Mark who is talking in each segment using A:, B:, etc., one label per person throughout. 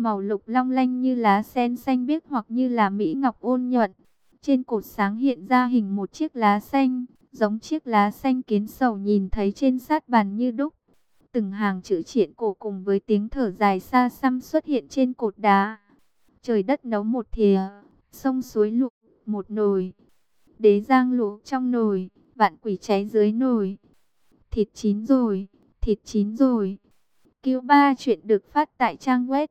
A: màu lục long lanh như lá sen xanh biếc hoặc như là mỹ ngọc ôn nhuận. Trên cột sáng hiện ra hình một chiếc lá xanh, giống chiếc lá xanh kiến sầu nhìn thấy trên sát bàn như đúc. Từng hàng chữ triện cổ cùng với tiếng thở dài xa xăm xuất hiện trên cột đá. Trời đất nấu một thìa, sông suối lụa một nồi. Đế giang luộc trong nồi, vạn quỷ cháy dưới nồi. Thịt chín rồi, thịt chín rồi. Cứu ba chuyện được phát tại trang web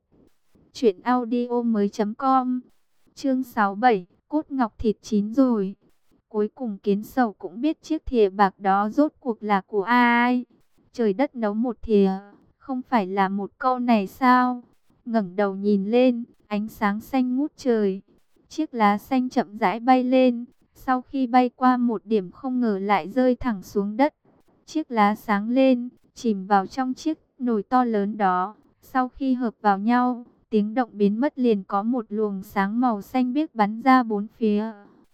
A: truyệnaudiomoi.com. Chương 67, cốt ngọc thịt chín rồi. Cuối cùng kiến sầu cũng biết chiếc thìa bạc đó rốt cuộc là của ai. Trời đất nấu một thìa, không phải là một câu này sao? Ngẩng đầu nhìn lên, ánh sáng xanh ngút trời. Chiếc lá xanh chậm rãi bay lên, sau khi bay qua một điểm không ngờ lại rơi thẳng xuống đất. Chiếc lá sáng lên, chìm vào trong chiếc nồi to lớn đó. Sau khi hợp vào nhau, tiếng động biến mất, liền có một luồng sáng màu xanh biếc bắn ra bốn phía.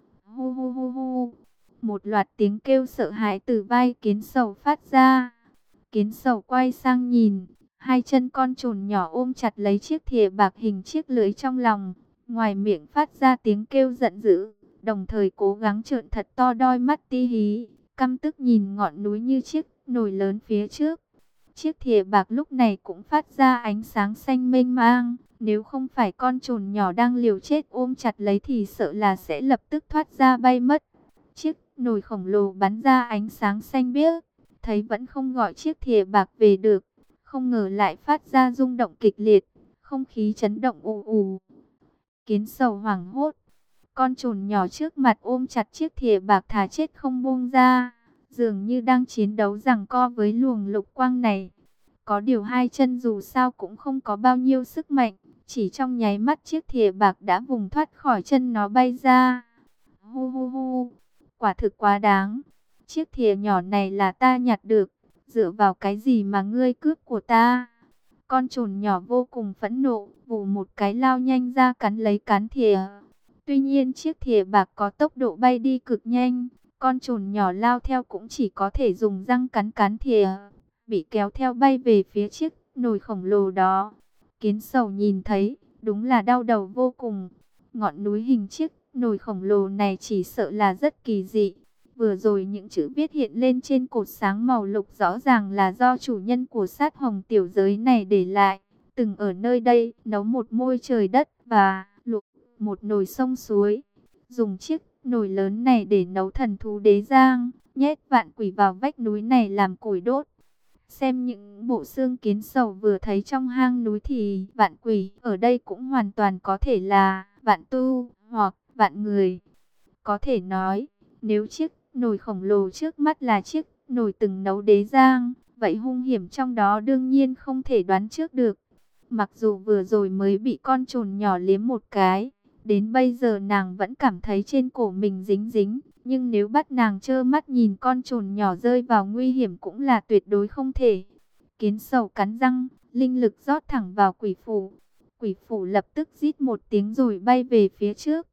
A: Hu hu hu hu. Một loạt tiếng kêu sợ hãi từ vai kiến sầu phát ra. Kiến sầu quay sang nhìn, hai chân con trồn nhỏ ôm chặt lấy chiếc thìa bạc hình chiếc lưỡi trong lòng, ngoài miệng phát ra tiếng kêu giận dữ, đồng thời cố gắng trợn thật to đôi mắt ti hí, căm tức nhìn ngọn núi như chiếc nồi lớn phía trước. Chiếc thìa bạc lúc này cũng phát ra ánh sáng xanh mênh mang, nếu không phải con trồn nhỏ đang liều chết ôm chặt lấy thì sợ là sẽ lập tức thoát ra bay mất. Chiếc nồi khổng lồ bắn ra ánh sáng xanh biếc, thấy vẫn không gọi chiếc thìa bạc về được, không ngờ lại phát ra rung động kịch liệt, không khí chấn động ù ù. Kiến sầu hoảng hốt, con trồn nhỏ trước mặt ôm chặt chiếc thìa bạc thà chết không buông ra, dường như đang chiến đấu giằng co với luồng lục quang này. Có điều hai chân dù sao cũng không có bao nhiêu sức mạnh, chỉ trong nháy mắt chiếc thìa bạc đã vùng thoát khỏi chân nó bay ra. Hu hu hu, quả thực quá đáng. Chiếc thìa nhỏ này là ta nhặt được, dựa vào cái gì mà ngươi cướp của ta? Con trồn nhỏ vô cùng phẫn nộ, vù một cái lao nhanh ra cắn lấy cán thìa. Tuy nhiên chiếc thìa bạc có tốc độ bay đi cực nhanh, con trồn nhỏ lao theo cũng chỉ có thể dùng răng cắn cán thìa, bị kéo theo bay về phía chiếc nồi khổng lồ đó. Kiến sầu nhìn thấy, đúng là đau đầu vô cùng. Ngọn núi hình chiếc nồi khổng lồ này chỉ sợ là rất kỳ dị. Vừa rồi những chữ viết hiện lên trên cột sáng màu lục rõ ràng là do chủ nhân của sát hồng tiểu giới này để lại. Từng ở nơi đây nấu một môi trời đất và luộc một nồi sông suối. Dùng chiếc nồi lớn này để nấu thần thú đế giang, nhét vạn quỷ vào vách núi này làm củi đốt. Xem những bộ xương kiến sầu vừa thấy trong hang núi thì vạn quỷ ở đây cũng hoàn toàn có thể là vạn tu hoặc vạn người. Có thể nói, nếu chiếc nồi khổng lồ trước mắt là chiếc nồi từng nấu đế giang, vậy hung hiểm trong đó đương nhiên không thể đoán trước được. Mặc dù vừa rồi mới bị con trồn nhỏ liếm một cái, đến bây giờ nàng vẫn cảm thấy trên cổ mình dính dính. Nhưng nếu bắt nàng trơ mắt nhìn con trồn nhỏ rơi vào nguy hiểm cũng là tuyệt đối không thể. Kiến sầu cắn răng, linh lực rót thẳng vào quỷ phủ. Quỷ phủ lập tức rít một tiếng rồi bay về phía trước.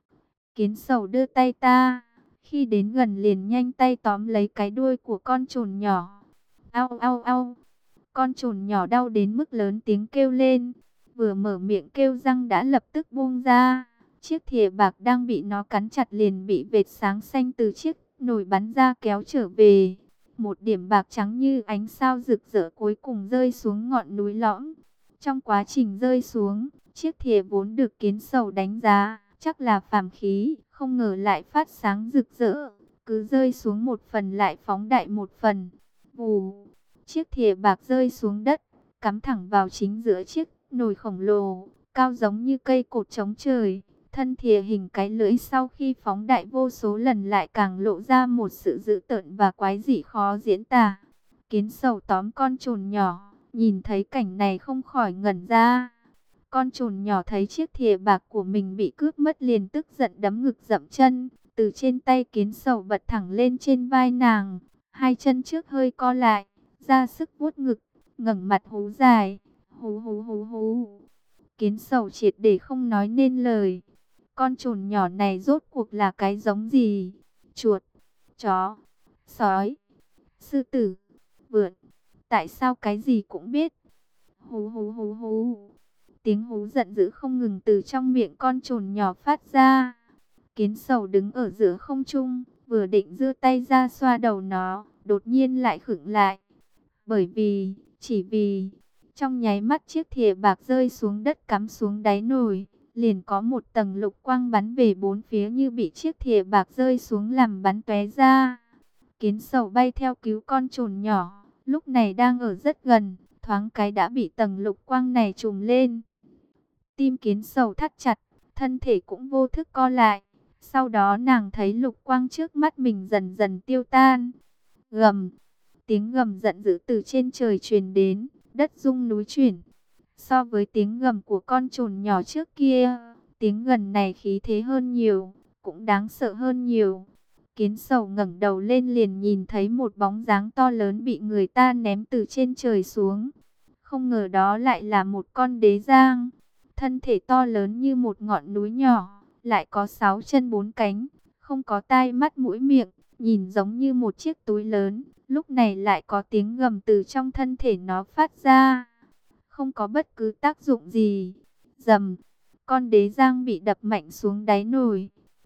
A: Kiến sầu đưa tay ta, khi đến gần liền nhanh tay tóm lấy cái đuôi của con trồn nhỏ. Au au au, con trồn nhỏ đau đến mức lớn tiếng kêu lên. Vừa mở miệng kêu răng đã lập tức buông ra. Chiếc thìa bạc đang bị nó cắn chặt liền bị vệt sáng xanh từ chiếc nồi bắn ra kéo trở về. Một điểm bạc trắng như ánh sao rực rỡ cuối cùng rơi xuống ngọn núi lõm. Trong quá trình rơi xuống, chiếc thìa vốn được kiến sầu đánh giá chắc là phàm khí, không ngờ lại phát sáng rực rỡ. Cứ rơi xuống một phần lại phóng đại một phần. Vù, chiếc thìa bạc rơi xuống đất, cắm thẳng vào chính giữa chiếc nồi khổng lồ, cao giống như cây cột chống trời. Thân thìa hình cái lưỡi sau khi phóng đại vô số lần lại càng lộ ra một sự dữ tợn và quái dị khó diễn tả. Kiến sầu tóm con trồn nhỏ, nhìn thấy cảnh này không khỏi ngẩn ra. Con trồn nhỏ thấy chiếc thìa bạc của mình bị cướp mất liền tức giận đấm ngực dậm chân. Từ trên tay kiến sầu bật thẳng lên trên vai nàng, hai chân trước hơi co lại, ra sức vuốt ngực, ngẩng mặt hú dài. Hú hú hú hú. Kiến sầu triệt để không nói nên lời. Con trồn nhỏ này rốt cuộc là cái giống gì? Chuột, chó, sói, sư tử, vượn. Tại sao cái gì cũng biết? Hú hú hú hú. Tiếng hú giận dữ không ngừng từ trong miệng con trồn nhỏ phát ra. Kiến sầu đứng ở giữa không trung, vừa định giơ tay ra xoa đầu nó, đột nhiên lại khựng lại. Chỉ vì, trong nháy mắt chiếc thìa bạc rơi xuống đất cắm xuống đáy nồi, liền có một tầng lục quang bắn về bốn phía như bị chiếc thìa bạc rơi xuống làm bắn tóe ra. Kiến sầu bay theo cứu con trồn nhỏ, lúc này đang ở rất gần, thoáng cái đã bị tầng lục quang này trùm lên. Tim kiến sầu thắt chặt, thân thể cũng vô thức co lại. Sau đó nàng thấy lục quang trước mắt mình dần dần tiêu tan. Gầm, tiếng gầm giận dữ từ trên trời truyền đến, đất rung núi chuyển. So với tiếng gầm của con trồn nhỏ trước kia, tiếng gầm này khí thế hơn nhiều, cũng đáng sợ hơn nhiều. Kiến sầu ngẩng đầu lên liền nhìn thấy một bóng dáng to lớn bị người ta ném từ trên trời xuống. Không ngờ đó lại là một con đế giang. Thân thể to lớn như một ngọn núi nhỏ, lại có 6 chân 4 cánh, không có tai mắt mũi miệng, nhìn giống như một chiếc túi lớn. Lúc này lại có tiếng gầm từ trong thân thể nó phát ra. Không có bất cứ tác dụng gì. Rầm, con đế giang bị đập mạnh xuống đáy nồi.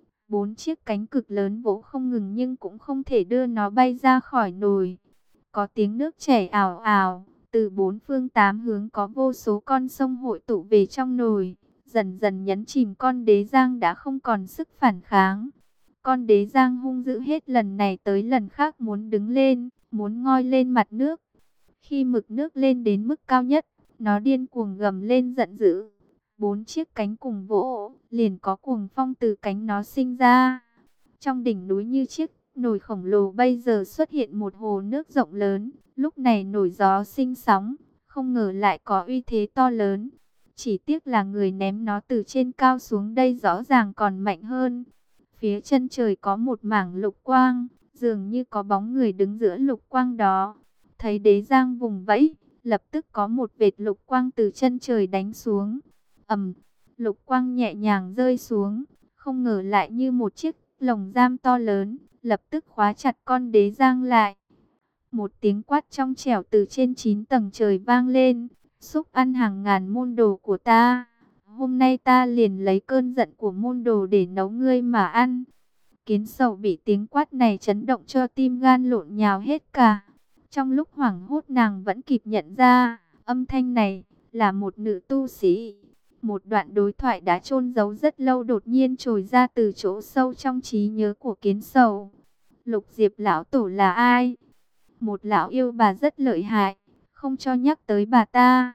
A: 4 chiếc cánh cực lớn vỗ không ngừng nhưng cũng không thể đưa nó bay ra khỏi nồi. Có tiếng nước chảy ào ào, từ bốn phương tám hướng có vô số con sông hội tụ về trong nồi, dần dần nhấn chìm con đế giang đã không còn sức phản kháng. Con đế giang hung dữ hết lần này tới lần khác muốn đứng lên, muốn ngoi lên mặt nước. Khi mực nước lên đến mức cao nhất, nó điên cuồng gầm lên giận dữ. 4 chiếc cánh cùng vỗ, liền có cuồng phong từ cánh nó sinh ra. Trong đỉnh núi như chiếc nồi khổng lồ bây giờ xuất hiện một hồ nước rộng lớn. Lúc này nổi gió sinh sóng, không ngờ lại có uy thế to lớn. Chỉ tiếc là người ném nó từ trên cao xuống đây rõ ràng còn mạnh hơn. Phía chân trời có một mảng lục quang, dường như có bóng người đứng giữa lục quang đó. Thấy đế giang vùng vẫy, lập tức có một vệt lục quang từ chân trời đánh xuống. Lục quang nhẹ nhàng rơi xuống, không ngờ lại như một chiếc lồng giam to lớn, lập tức khóa chặt con đế giang lại. Một tiếng quát trong trẻo từ trên 9 tầng trời vang lên, xúc ăn hàng ngàn môn đồ của ta. Hôm nay ta liền lấy cơn giận của môn đồ để nấu ngươi mà ăn. Kiến sầu bị tiếng quát này chấn động cho tim gan lộn nhào hết cả. Trong lúc hoảng hốt nàng vẫn kịp nhận ra, âm thanh này là một nữ tu sĩ. Một đoạn đối thoại đã chôn giấu rất lâu đột nhiên trồi ra từ chỗ sâu trong trí nhớ của kiến sầu. Lục Diệp lão tổ là ai? Một lão yêu bà rất lợi hại, không cho nhắc tới bà ta.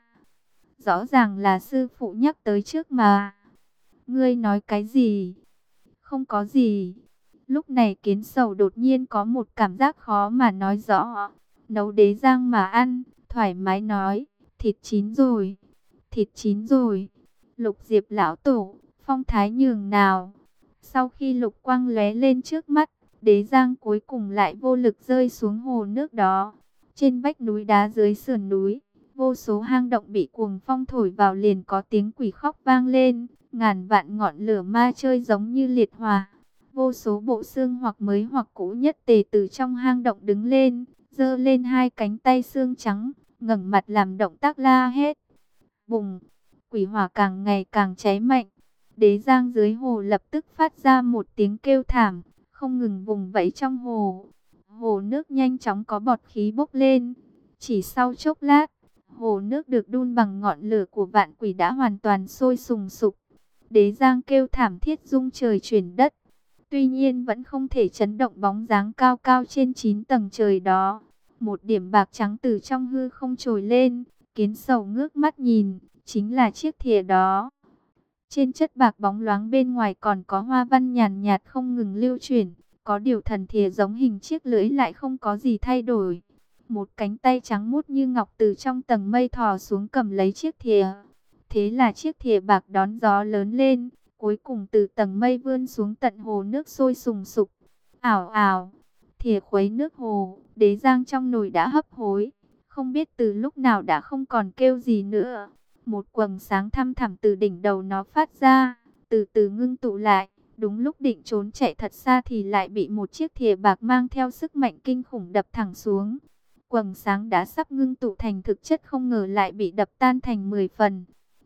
A: Rõ ràng là sư phụ nhắc tới trước mà. Ngươi nói cái gì? Không có gì. Lúc này kiến sầu đột nhiên có một cảm giác khó mà nói rõ. Nấu đế giang mà ăn, thoải mái nói, thịt chín rồi, thịt chín rồi. Lục Diệp lão tổ, phong thái nhường nào. Sau khi lục quang lóe lên trước mắt, đế giang cuối cùng lại vô lực rơi xuống hồ nước đó. Trên vách núi đá dưới sườn núi, vô số hang động bị cuồng phong thổi vào liền có tiếng quỷ khóc vang lên. Ngàn vạn ngọn lửa ma chơi giống như liệt hỏa. Vô số bộ xương hoặc mới hoặc cũ nhất tề từ trong hang động đứng lên, giơ lên hai cánh tay xương trắng, ngẩng mặt làm động tác la hét. Bùng! Quỷ hỏa càng ngày càng cháy mạnh. Đế giang dưới hồ lập tức phát ra một tiếng kêu thảm, không ngừng vùng vẫy trong hồ. Hồ nước nhanh chóng có bọt khí bốc lên. Chỉ sau chốc lát, hồ nước được đun bằng ngọn lửa của vạn quỷ đã hoàn toàn sôi sùng sục. Đế giang kêu thảm thiết rung trời chuyển đất. Tuy nhiên vẫn không thể chấn động bóng dáng cao cao trên 9 tầng trời đó. Một điểm bạc trắng từ trong hư không trồi lên, kiến sầu ngước mắt nhìn, chính là chiếc thìa đó. Trên chất bạc bóng loáng bên ngoài còn có hoa văn nhàn nhạt không ngừng lưu chuyển. Có điều thần thìa giống hình chiếc lưỡi lại không có gì thay đổi. Một cánh tay trắng muốt như ngọc từ trong tầng mây thò xuống cầm lấy chiếc thìa. Thế là chiếc thìa bạc đón gió lớn lên, cuối cùng từ tầng mây vươn xuống tận hồ nước sôi sùng sục. Ảo ảo, thìa khuấy nước hồ, đế giang trong nồi đã hấp hối. Không biết từ lúc nào đã không còn kêu gì nữa. Một quầng sáng thăm thẳm từ đỉnh đầu nó phát ra, từ từ ngưng tụ lại. Đúng lúc định trốn chạy thật xa thì lại bị một chiếc thìa bạc mang theo sức mạnh kinh khủng đập thẳng xuống. Quầng sáng đã sắp ngưng tụ thành thực chất không ngờ lại bị đập tan thành 10 phần.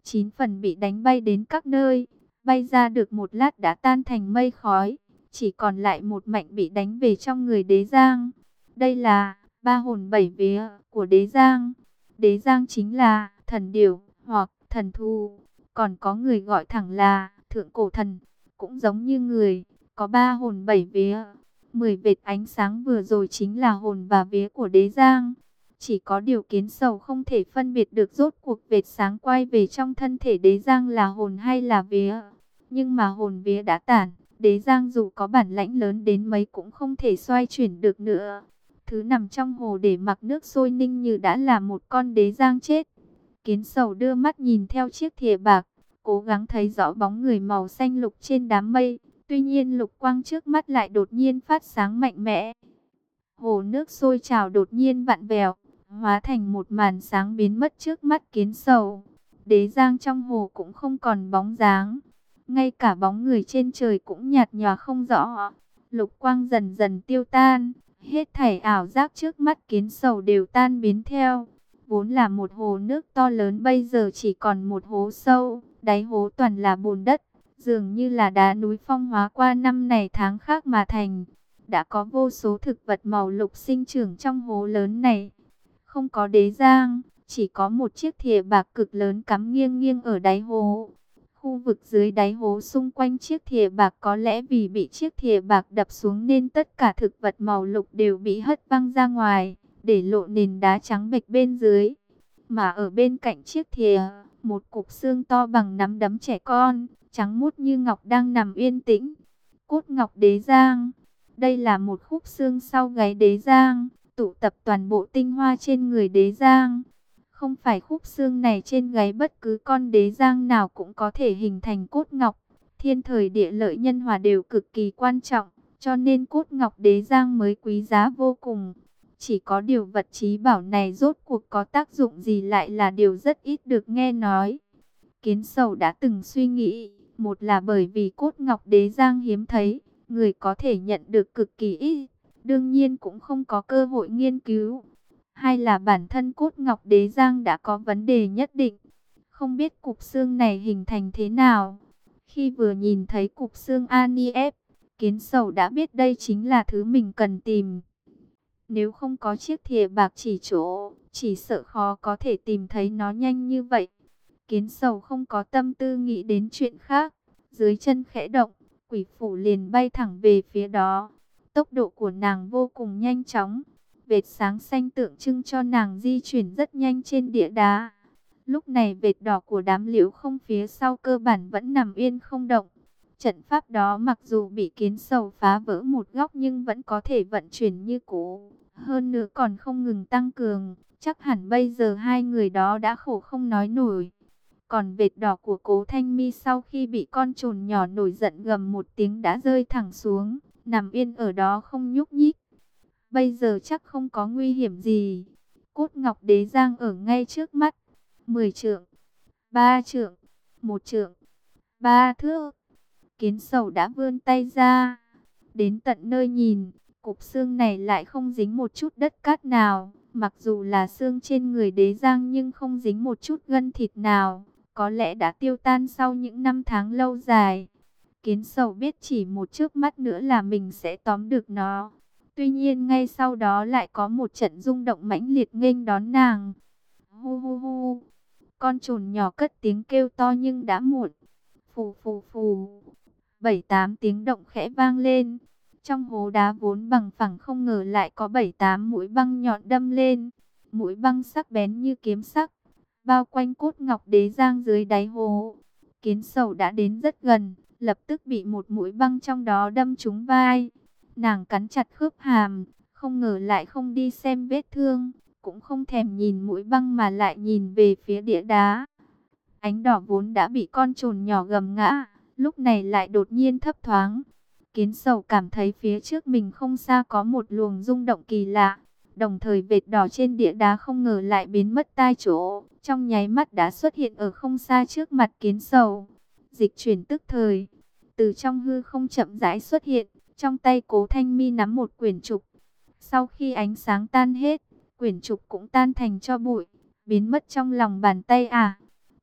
A: 9 phần bị đánh bay đến các nơi, bay ra được một lát đã tan thành mây khói, chỉ còn lại một mảnh bị đánh về trong người Đế Giang. Đây là ba hồn bảy vía của Đế Giang. Đế Giang chính là thần điểu hoặc thần thú, còn có người gọi thẳng là thượng cổ thần, cũng giống như người, có ba hồn bảy vía. 10 vệt ánh sáng vừa rồi chính là hồn và vía của Đế Giang. Chỉ có điều Kiến Sầu không thể phân biệt được rốt cuộc vệt sáng quay về trong thân thể Đế Giang là hồn hay là vía. Nhưng mà hồn vía đã tản, Đế Giang dù có bản lãnh lớn đến mấy cũng không thể xoay chuyển được nữa. Thứ nằm trong hồ để mặc nước sôi ninh như đã là một con Đế Giang chết. Kiến Sầu đưa mắt nhìn theo chiếc thìa bạc, cố gắng thấy rõ bóng người màu xanh lục trên đám mây. Tuy nhiên lục quang trước mắt lại đột nhiên phát sáng mạnh mẽ. Hồ nước sôi trào đột nhiên vặn vẹo, hóa thành một màn sáng biến mất trước mắt Kiến Sầu. Đế Giang trong hồ cũng không còn bóng dáng, ngay cả bóng người trên trời cũng nhạt nhòa không rõ. Lục quang dần dần tiêu tan, hết thảy ảo giác trước mắt Kiến Sầu đều tan biến theo. Vốn là một hồ nước to lớn bây giờ chỉ còn một hố sâu, đáy hố toàn là bùn đất, dường như là đá núi phong hóa qua năm này tháng khác mà thành. Đã có vô số thực vật màu lục sinh trưởng trong hố lớn này. Không có Đế Giang, chỉ có một chiếc thìa bạc cực lớn cắm nghiêng nghiêng ở đáy hố. Khu vực dưới đáy hố xung quanh chiếc thìa bạc có lẽ vì bị chiếc thìa bạc đập xuống nên tất cả thực vật màu lục đều bị hất văng ra ngoài, để lộ nền đá trắng bệch bên dưới. Mà ở bên cạnh chiếc thìa, một cục xương to bằng nắm đấm trẻ con, trắng muốt như ngọc đang nằm yên tĩnh. Cốt ngọc Đế Giang. Đây là một khúc xương sau gáy Đế Giang, tụ tập toàn bộ tinh hoa trên người Đế Giang. Không phải khúc xương này trên gáy bất cứ con Đế Giang nào cũng có thể hình thành cốt ngọc. Thiên thời địa lợi nhân hòa đều cực kỳ quan trọng, cho nên cốt ngọc Đế Giang mới quý giá vô cùng. Chỉ có điều vật chí bảo này rốt cuộc có tác dụng gì lại là điều rất ít được nghe nói. Kiến Sầu đã từng suy nghĩ, một là bởi vì cốt ngọc Đế Giang hiếm thấy, người có thể nhận được cực kỳ ít, đương nhiên cũng không có cơ hội nghiên cứu. Hai là bản thân cốt ngọc Đế Giang đã có vấn đề nhất định, không biết cục xương này hình thành thế nào. Khi vừa nhìn thấy cục xương Aniep, Kiến Sầu đã biết đây chính là thứ mình cần tìm. Nếu không có chiếc thìa bạc chỉ chỗ, chỉ sợ khó có thể tìm thấy nó nhanh như vậy. Kiến Sầu không có tâm tư nghĩ đến chuyện khác, dưới chân khẽ động, quỷ phủ liền bay thẳng về phía đó. Tốc độ của nàng vô cùng nhanh chóng, vệt sáng xanh tượng trưng cho nàng di chuyển rất nhanh trên địa đá. Lúc này vệt đỏ của đám liễu không phía sau cơ bản vẫn nằm yên không động. Trận pháp đó mặc dù bị Kiến Sầu phá vỡ một góc nhưng vẫn có thể vận chuyển như cũ. Hơn nữa còn không ngừng tăng cường, chắc hẳn bây giờ hai người đó đã khổ không nói nổi. Còn vệt đỏ của Cố Thanh Mi sau khi bị con trồn nhỏ nổi giận gầm một tiếng đã rơi thẳng xuống, nằm yên ở đó không nhúc nhích. Bây giờ chắc không có nguy hiểm gì. Cốt ngọc Đế Giang ở ngay trước mắt. 10 trượng, 3 trượng, 1 trượng, 3 thước. Kiến Sầu đã vươn tay ra, đến tận nơi nhìn, cục xương này lại không dính một chút đất cát nào. Mặc dù là xương trên người Đế Giang nhưng không dính một chút gân thịt nào, có lẽ đã tiêu tan sau những năm tháng lâu dài. Kiến Sầu biết chỉ một chớp mắt nữa là mình sẽ tóm được nó. Tuy nhiên ngay sau đó lại có một trận rung động mãnh liệt nghênh đón nàng. Hu hu hu. Con trồn nhỏ cất tiếng kêu to nhưng đã muộn. Phù phù phù. 7-8 tiếng động khẽ vang lên. Trong hố đá vốn bằng phẳng không ngờ lại có 7-8 mũi băng nhọn đâm lên. Mũi băng sắc bén như kiếm sắc, bao quanh cốt ngọc Đế Giang dưới đáy hố. Kiến Sầu đã đến rất gần, lập tức bị một mũi băng trong đó đâm trúng vai. Nàng cắn chặt khớp hàm, không ngờ lại không đi xem vết thương, cũng không thèm nhìn mũi băng mà lại nhìn về phía địa đá. Ánh đỏ vốn đã bị con trồn nhỏ gầm ngã, lúc này lại đột nhiên thấp thoáng. Kiến Sầu cảm thấy phía trước mình không xa có một luồng rung động kỳ lạ. Đồng thời vệt đỏ trên địa đá không ngờ lại biến mất tại chỗ, trong nháy mắt đã xuất hiện ở không xa trước mặt Kiến Sầu. Dịch chuyển tức thời, từ trong hư không chậm rãi xuất hiện, trong tay Cố Thanh Mi nắm một quyển trục. Sau khi ánh sáng tan hết, quyển trục cũng tan thành tro bụi, biến mất trong lòng bàn tay.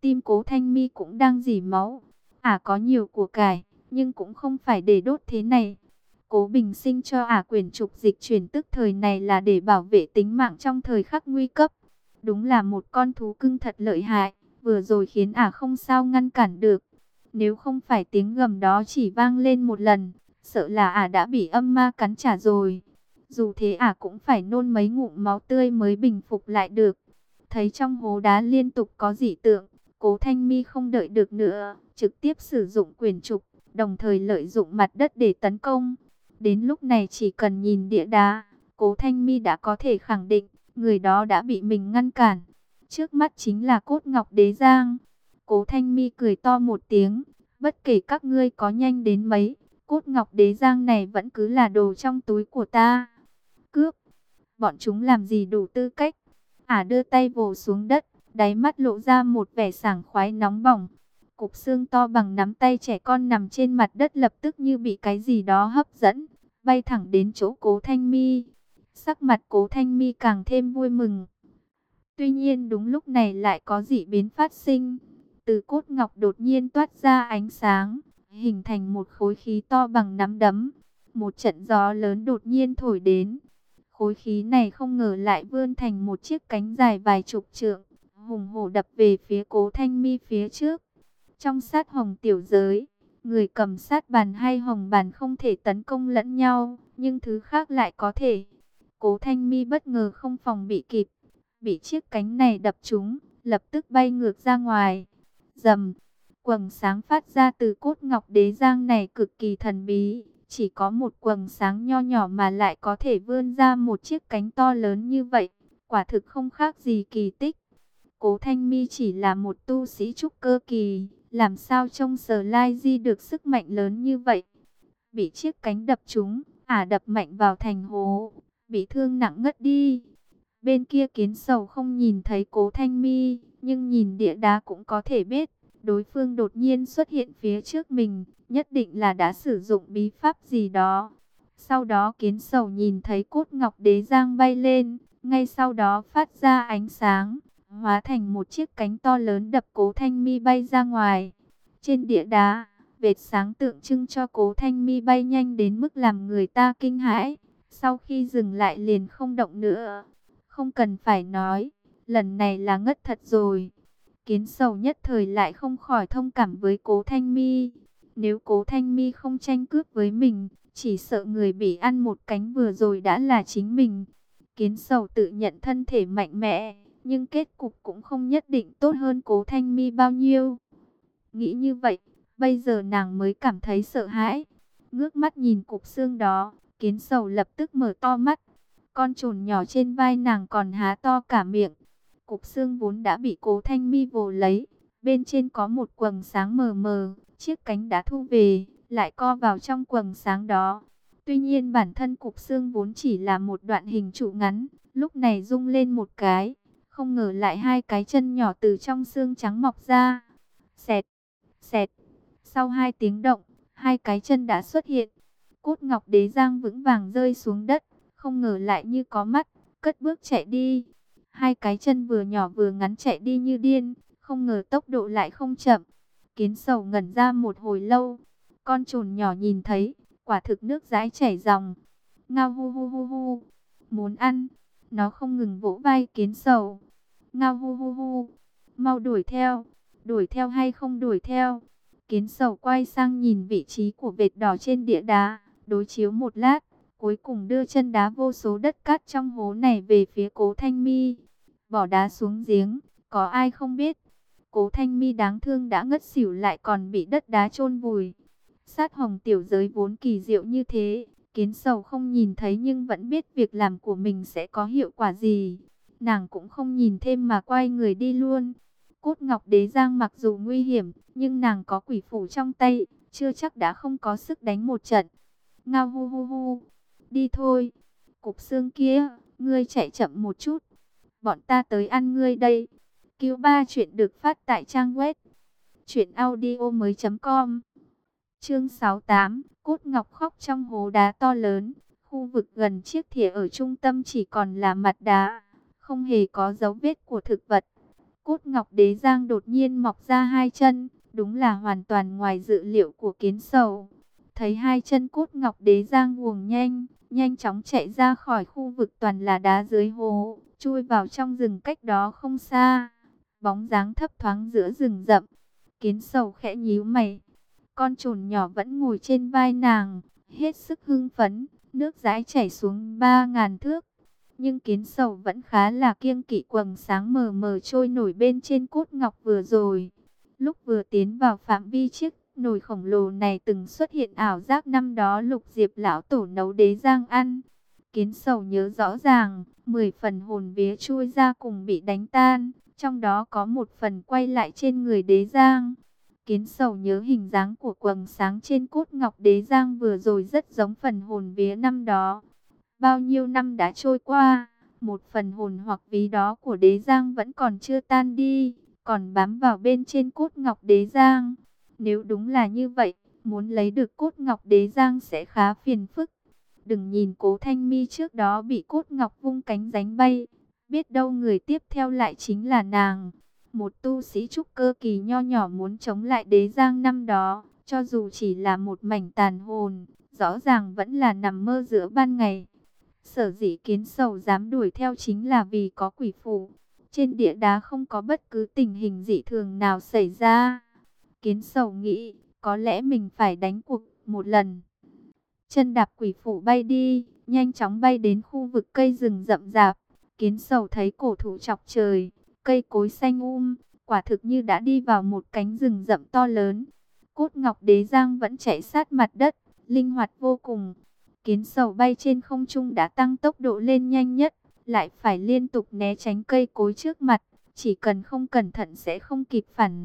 A: tim Cố Thanh Mi cũng đang rỉ máu. Có nhiều của cải, nhưng cũng không phải để đốt thế này. Cố Bình Sinh cho quyển trục dịch chuyển tức thời này là để bảo vệ tính mạng trong thời khắc nguy cấp. Đúng là một con thú cưng thật lợi hại, vừa rồi khiến không sao ngăn cản được. Nếu không phải tiếng gầm đó chỉ vang lên một lần, sợ là đã bị âm ma cắn trả rồi. Dù thế cũng phải nôn mấy ngụm máu tươi mới bình phục lại được. Thấy trong hố đá liên tục có dị tượng, Cố Thanh Mi không đợi được nữa, trực tiếp sử dụng quyển trục, đồng thời lợi dụng mặt đất để tấn công. Đến lúc này chỉ cần nhìn địa đá, Cố Thanh Mi đã có thể khẳng định, người đó đã bị mình ngăn cản. Trước mắt chính là Cốt Ngọc Đế Giang. Cố Thanh Mi cười to một tiếng, bất kể các ngươi có nhanh đến mấy, Cốt Ngọc Đế Giang này vẫn cứ là đồ trong túi của ta. Cướp, bọn chúng làm gì đủ tư cách? Đưa tay vồ xuống đất, đáy mắt lộ ra một vẻ sảng khoái nóng bỏng. Cục xương to bằng nắm tay trẻ con nằm trên mặt đất lập tức như bị cái gì đó hấp dẫn, bay thẳng đến chỗ Cố Thanh Mi. Sắc mặt Cố Thanh Mi càng thêm vui mừng. Tuy nhiên đúng lúc này lại có dị biến phát sinh. Từ cốt ngọc đột nhiên toát ra ánh sáng, hình thành một khối khí to bằng nắm đấm. Một trận gió lớn đột nhiên thổi đến. Khối khí này không ngờ lại vươn thành một chiếc cánh dài vài chục trượng, hùng hổ đập về phía Cố Thanh Mi phía trước. Trong sát hồng tiểu giới, người cầm sát bàn hay hồng bàn không thể tấn công lẫn nhau, nhưng thứ khác lại có thể. Cố Thanh Mi bất ngờ không phòng bị kịp, bị chiếc cánh này đập trúng, lập tức bay ngược ra ngoài. Rầm, quầng sáng phát ra từ cốt ngọc đế giang này cực kỳ thần bí. Chỉ có một quầng sáng nho nhỏ mà lại có thể vươn ra một chiếc cánh to lớn như vậy. Quả thực không khác gì kỳ tích. Cố Thanh Mi chỉ là một tu sĩ trúc cơ kỳ, làm sao trông Sở Lai Di được sức mạnh lớn như vậy. Bị chiếc cánh đập trúng, đập mạnh vào thành hố, bị thương nặng ngất đi. Bên kia Kiến Sầu không nhìn thấy Cố Thanh Mi, nhưng nhìn địa đá cũng có thể biết, đối phương đột nhiên xuất hiện phía trước mình, nhất định là đã sử dụng bí pháp gì đó. Sau đó Kiến Sầu nhìn thấy cốt ngọc đế giang bay lên, ngay sau đó phát ra ánh sáng, hóa thành một chiếc cánh to lớn đập Cố Thanh Mi bay ra ngoài. Trên địa đá, vệt sáng tượng trưng cho Cố Thanh Mi bay nhanh đến mức làm người ta kinh hãi. Sau khi dừng lại liền không động nữa. Không cần phải nói, lần này là ngất thật rồi. Kiến Sầu nhất thời lại không khỏi thông cảm với Cố Thanh Mi. Nếu Cố Thanh Mi không tranh cướp với mình, chỉ sợ người bị ăn một cánh vừa rồi đã là chính mình. Kiến Sầu tự nhận thân thể mạnh mẽ, nhưng kết cục cũng không nhất định tốt hơn Cố Thanh Mi bao nhiêu. Nghĩ như vậy, bây giờ nàng mới cảm thấy sợ hãi. Ngước mắt nhìn cục xương đó, Kiến Sầu lập tức mở to mắt. Con trồn nhỏ trên vai nàng còn há to cả miệng. Cục xương vốn đã bị Cố Thanh Mi vồ lấy. Bên trên có một quầng sáng mờ mờ, chiếc cánh đã thu về, lại co vào trong quầng sáng đó. Tuy nhiên bản thân cục xương vốn chỉ là một đoạn hình trụ ngắn, lúc này rung lên một cái. Không ngờ lại hai cái chân nhỏ từ trong xương trắng mọc ra. Xẹt, xẹt, sau 2 tiếng động, hai cái chân đã xuất hiện. Cốt ngọc đế giang vững vàng rơi xuống đất, không ngờ lại như có mắt, cất bước chạy đi. Hai cái chân vừa nhỏ vừa ngắn chạy đi như điên, không ngờ tốc độ lại không chậm. Kiến Sầu ngẩn ra một hồi lâu, con trồn nhỏ nhìn thấy, quả thực nước dãi chảy ròng. Ngao hu hu hu hu, muốn ăn, nó không ngừng vỗ vai Kiến Sầu. Ngao hu hu hu, mau đuổi theo hay không đuổi theo. Kiến Sầu quay sang nhìn vị trí của vệt đỏ trên địa đá, đối chiếu một lát, cuối cùng đưa chân đá vô số đất cát trong hố này về phía Cố Thanh Mi. Bỏ đá xuống giếng, có ai không biết. Cố Thanh Mi đáng thương đã ngất xỉu lại còn bị đất đá chôn vùi. Sát hồng tiểu giới vốn kỳ diệu như thế, Kiến Sầu không nhìn thấy nhưng vẫn biết việc làm của mình sẽ có hiệu quả gì. Nàng cũng không nhìn thêm mà quay người đi luôn. Cốt ngọc đế giang mặc dù nguy hiểm, nhưng nàng có quỷ phủ trong tay, chưa chắc đã không có sức đánh một trận. Ngao hu hu hu, đi thôi. Cục xương kia, ngươi chạy chậm một chút, bọn ta tới ăn ngươi đây. Cứu ba chuyện được phát tại trang web truyệnaudiomoi.com. Chương 68, cốt ngọc khóc trong hố đá to lớn. Khu vực gần chiếc thìa ở trung tâm chỉ còn là mặt đá, không hề có dấu vết của thực vật. Cốt ngọc đế giang đột nhiên mọc ra hai chân, đúng là hoàn toàn ngoài dự liệu của Kiến Sầu. Thấy hai chân cốt ngọc đế giang guồng nhanh chóng chạy ra khỏi khu vực toàn là đá dưới hồ, chui vào trong rừng cách đó không xa. Bóng dáng thấp thoáng giữa rừng rậm. Kiến Sầu khẽ nhíu mày. Con trồn nhỏ vẫn ngồi trên vai nàng, hết sức hưng phấn, nước dãi chảy xuống 3.000 thước. Nhưng Kiến Sầu vẫn khá là kiêng kỵ quầng sáng mờ mờ trôi nổi bên trên cốt ngọc vừa rồi. Lúc vừa tiến vào phạm vi chiếc nồi khổng lồ này từng xuất hiện ảo giác năm đó Lục Diệp lão tổ nấu đế giang ăn. Kiến Sầu nhớ rõ ràng, 10 phần hồn vía chui ra cùng bị đánh tan, trong đó có một phần quay lại trên người đế giang. Kiến Sầu nhớ hình dáng của quầng sáng trên cốt ngọc đế giang vừa rồi rất giống phần hồn vía năm đó. Bao nhiêu năm đã trôi qua, một phần hồn hoặc ví đó của đế giang vẫn còn chưa tan đi, còn bám vào bên trên cốt ngọc đế giang. Nếu đúng là như vậy, muốn lấy được cốt ngọc đế giang sẽ khá phiền phức. Đừng nhìn Cố Thanh Mi trước đó bị cốt ngọc vung cánh đánh bay, biết đâu người tiếp theo lại chính là nàng. Một tu sĩ trúc cơ kỳ nho nhỏ muốn chống lại đế giang năm đó, cho dù chỉ là một mảnh tàn hồn, rõ ràng vẫn là nằm mơ giữa ban ngày. Sở dĩ Kiến Sầu dám đuổi theo chính là vì có quỷ phù. Trên địa đá không có bất cứ tình hình dị thường nào xảy ra. Kiến Sầu nghĩ, có lẽ mình phải đánh cuộc một lần. Chân đạp quỷ phủ bay đi, nhanh chóng bay đến khu vực cây rừng rậm rạp. Kiến Sầu thấy cổ thụ chọc trời, cây cối xanh quả thực như đã đi vào một cánh rừng rậm to lớn. Cốt ngọc đế giang vẫn chạy sát mặt đất, linh hoạt vô cùng. Kiến Sầu bay trên không trung đã tăng tốc độ lên nhanh nhất, lại phải liên tục né tránh cây cối trước mặt, chỉ cần không cẩn thận sẽ không kịp phản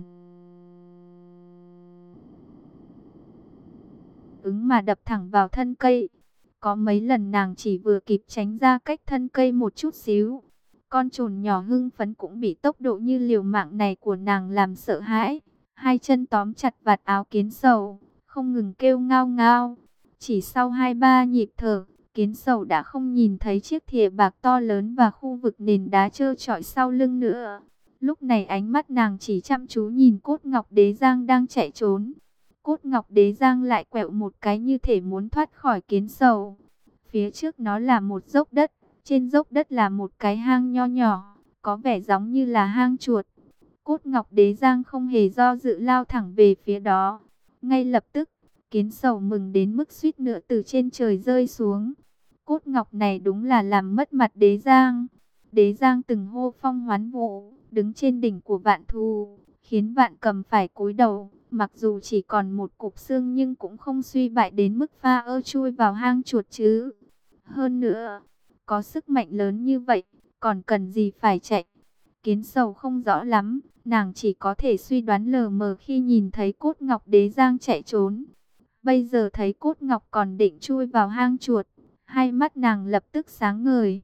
A: ứng mà đập thẳng vào thân cây. Có mấy lần nàng chỉ vừa kịp tránh ra cách thân cây một chút xíu. Con trồn nhỏ hưng phấn cũng bị tốc độ như liều mạng này của nàng làm sợ hãi. Hai chân tóm chặt vạt áo Kiến Sầu, không ngừng kêu ngao ngao. Chỉ sau 2-3 nhịp thở, Kiến Sầu đã không nhìn thấy chiếc thìa bạc to lớn và khu vực nền đá trơ trọi sau lưng nữa. Lúc này ánh mắt nàng chỉ chăm chú nhìn cốt ngọc đế giang đang chạy trốn. Cốt ngọc đế giang lại quẹo một cái như thể muốn thoát khỏi Kiến Sầu. Phía trước nó là một dốc đất, trên dốc đất là một cái hang nho nhỏ, có vẻ giống như là hang chuột. Cốt ngọc đế giang không hề do dự lao thẳng về phía đó. Ngay lập tức, Kiến Sầu mừng đến mức suýt nữa từ trên trời rơi xuống. Cốt ngọc này đúng là làm mất mặt đế giang. Đế giang từng hô phong hoán vũ, đứng trên đỉnh của vạn thù, khiến vạn cầm phải cúi đầu. Mặc dù chỉ còn một cục xương nhưng cũng không suy bại đến mức pha ơ chui vào hang chuột chứ. Hơn nữa, có sức mạnh lớn như vậy, còn cần gì phải chạy. Kiến Sầu không rõ lắm, nàng chỉ có thể suy đoán lờ mờ khi nhìn thấy cốt ngọc đế giang chạy trốn. Bây giờ thấy cốt ngọc còn định chui vào hang chuột, hai mắt nàng lập tức sáng ngời.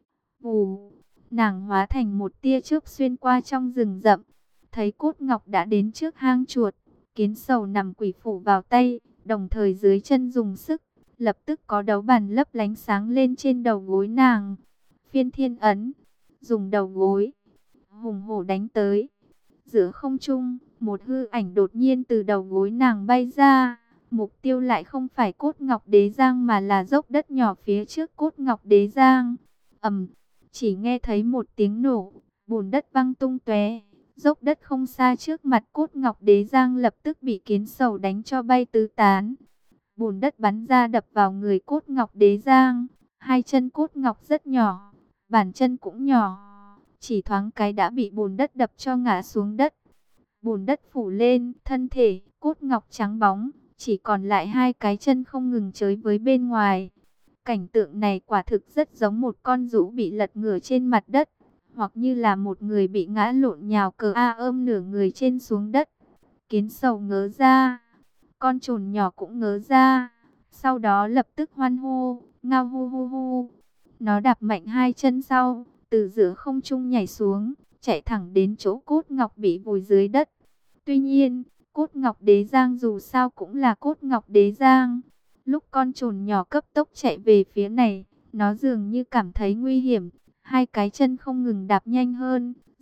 A: Vù, nàng hóa thành một tia chớp xuyên qua trong rừng rậm, thấy cốt ngọc đã đến trước hang chuột. Kiến Sầu nằm quỷ phủ vào tay, đồng thời dưới chân dùng sức, lập tức có đấu bàn lấp lánh sáng lên trên đầu gối nàng. Phiên thiên ấn, dùng đầu gối, hùng hổ đánh tới. Giữa không trung, một hư ảnh đột nhiên từ đầu gối nàng bay ra. Mục tiêu lại không phải cốt ngọc đế giang mà là dốc đất nhỏ phía trước cốt ngọc đế giang. Chỉ nghe thấy một tiếng nổ, bùn đất văng tung tóe. Dốc đất không xa trước mặt cốt ngọc đế giang lập tức bị Kiến Sầu đánh cho bay tứ tán. Bùn đất bắn ra đập vào người cốt ngọc đế giang. Hai chân cốt ngọc rất nhỏ, bàn chân cũng nhỏ. Chỉ thoáng cái đã bị bùn đất đập cho ngã xuống đất. Bùn đất phủ lên, thân thể, cốt ngọc trắng bóng. Chỉ còn lại hai cái chân không ngừng chới với bên ngoài. Cảnh tượng này quả thực rất giống một con dũ bị lật ngửa trên mặt đất, hoặc như là một người bị ngã lộn nhào cờ ôm nửa người trên xuống đất. Kiến Sầu ngớ ra, con trồn nhỏ cũng ngớ ra, sau đó lập tức hoan hô, ngao hu hu hu. Nó đạp mạnh hai chân sau, từ giữa không trung nhảy xuống, chạy thẳng đến chỗ cốt ngọc bị vùi dưới đất. Tuy nhiên, cốt ngọc đế giang dù sao cũng là cốt ngọc đế giang. Lúc con trồn nhỏ cấp tốc chạy về phía này, nó dường như cảm thấy nguy hiểm. Hai cái chân không ngừng đạp nhanh hơn,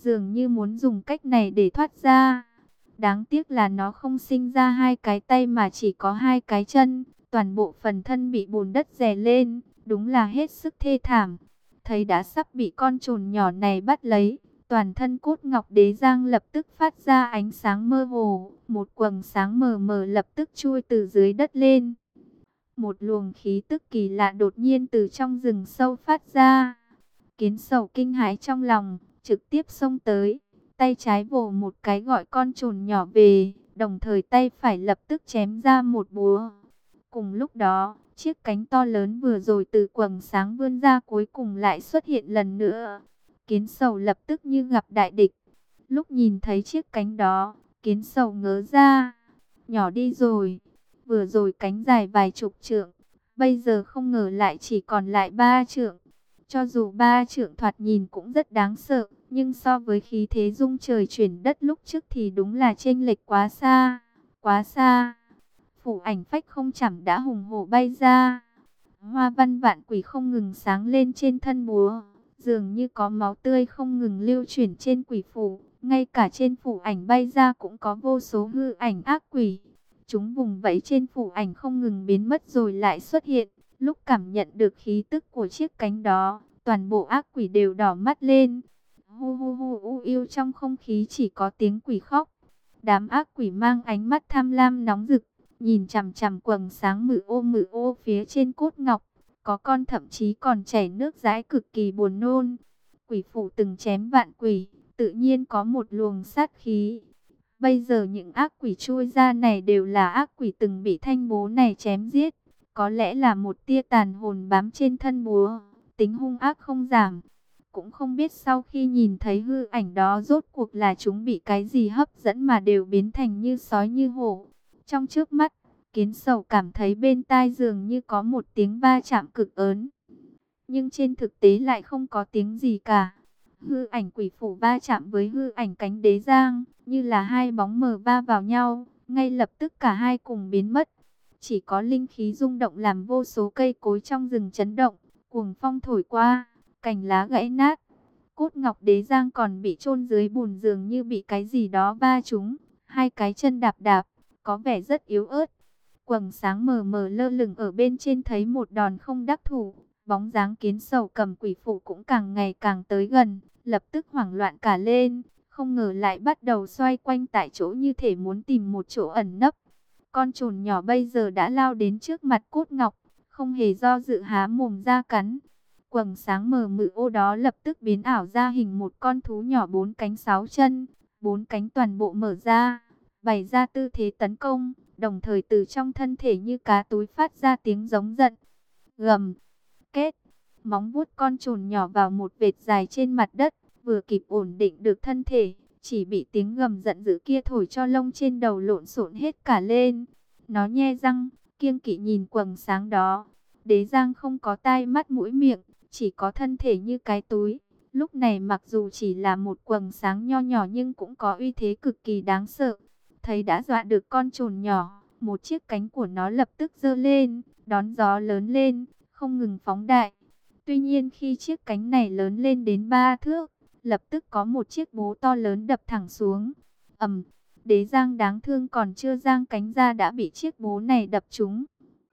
A: dường như muốn dùng cách này để thoát ra. Đáng tiếc là nó không sinh ra hai cái tay mà chỉ có hai cái chân, toàn bộ phần thân bị bùn đất đè lên, đúng là hết sức thê thảm. Thấy đã sắp bị con trồn nhỏ này bắt lấy, toàn thân Cốt Ngọc Đế Giang lập tức phát ra ánh sáng mơ hồ, một quầng sáng mờ mờ lập tức chui từ dưới đất lên. Một luồng khí tức kỳ lạ đột nhiên từ trong rừng sâu phát ra. Kiến Sầu kinh hãi trong lòng, trực tiếp xông tới, tay trái vồ một cái gọi con trồn nhỏ về, đồng thời tay phải lập tức chém ra một búa. Cùng lúc đó, chiếc cánh to lớn vừa rồi từ quầng sáng vươn ra cuối cùng lại xuất hiện lần nữa. Kiến Sầu lập tức như gặp đại địch. Lúc nhìn thấy chiếc cánh đó, Kiến Sầu ngớ ra, nhỏ đi rồi. Vừa rồi cánh dài vài chục trượng, bây giờ không ngờ lại chỉ còn lại 3 trượng. Cho dù 3 trượng thoạt nhìn cũng rất đáng sợ, nhưng so với khí thế rung trời chuyển đất lúc trước thì đúng là chênh lệch quá xa, quá xa. Phủ ảnh phách không chẩm đã hùng hổ bay ra. Hoa văn vạn quỷ không ngừng sáng lên trên thân búa, dường như có máu tươi không ngừng lưu chuyển trên quỷ phủ. Ngay cả trên phủ ảnh bay ra cũng có vô số hư ảnh ác quỷ. Chúng vùng vẫy trên phủ ảnh không ngừng biến mất rồi lại xuất hiện. Lúc cảm nhận được khí tức của chiếc cánh đó, toàn bộ ác quỷ đều đỏ mắt lên. Hu hu hu u yêu, trong không khí chỉ có tiếng quỷ khóc. Đám ác quỷ mang ánh mắt tham lam nóng rực, nhìn chằm chằm quầng sáng mự ô phía trên Cốt Ngọc. Có con thậm chí còn chảy nước dãi cực kỳ buồn nôn. Quỷ phủ từng chém vạn quỷ, tự nhiên có một luồng sát khí. Bây giờ những ác quỷ chui ra này đều là ác quỷ từng bị thanh búa này chém giết. Có lẽ là một tia tàn hồn bám trên thân búa, tính hung ác không giảm. Cũng không biết sau khi nhìn thấy hư ảnh đó rốt cuộc là chúng bị cái gì hấp dẫn mà đều biến thành như sói như hổ. Trong trước mắt, Kiến Sầu cảm thấy bên tai dường như có một tiếng va chạm cực ớn. Nhưng trên thực tế lại không có tiếng gì cả. Hư ảnh quỷ phủ va chạm với hư ảnh cánh đế giang, như là hai bóng mờ va vào nhau, ngay lập tức cả hai cùng biến mất. Chỉ có linh khí rung động làm vô số cây cối trong rừng chấn động, cuồng phong thổi qua, cành lá gãy nát. Cốt Ngọc Đế Giang còn bị chôn dưới bùn dường như bị cái gì đó va trúng, hai cái chân đạp đạp, có vẻ rất yếu ớt. Quầng sáng mờ mờ lơ lửng ở bên trên thấy một đòn không đắc thủ, bóng dáng Kiến Sầu cầm quỷ phủ cũng càng ngày càng tới gần, lập tức hoảng loạn cả lên, không ngờ lại bắt đầu xoay quanh tại chỗ như thể muốn tìm một chỗ ẩn nấp. Con trồn nhỏ bây giờ đã lao đến trước mặt Cốt Ngọc, không hề do dự há mồm ra cắn. Quầng sáng mờ mự ô đó lập tức biến ảo ra hình một con thú nhỏ 4 cánh 6 chân, 4 cánh toàn bộ mở ra, bày ra tư thế tấn công, đồng thời từ trong thân thể như cá túi phát ra tiếng giống giận. Gầm, két, móng vuốt con trồn nhỏ vào một vệt dài trên mặt đất, vừa kịp ổn định được thân thể, chỉ bị tiếng gầm giận dữ kia thổi cho lông trên đầu lộn xộn hết cả lên. Nó nhe răng, kiêng kỵ nhìn quầng sáng đó. Đế Giang không có tai mắt mũi miệng, chỉ có thân thể như cái túi. Lúc này mặc dù chỉ là một quầng sáng nho nhỏ nhưng cũng có uy thế cực kỳ đáng sợ. Thấy đã dọa được con trồn nhỏ, một chiếc cánh của nó lập tức giơ lên, đón gió lớn lên, không ngừng phóng đại. Tuy nhiên khi chiếc cánh này lớn lên đến 3 thước, lập tức có một chiếc búa to lớn đập thẳng xuống. Ầm, Đế Giang đáng thương còn chưa giang cánh ra đã bị chiếc búa này đập trúng.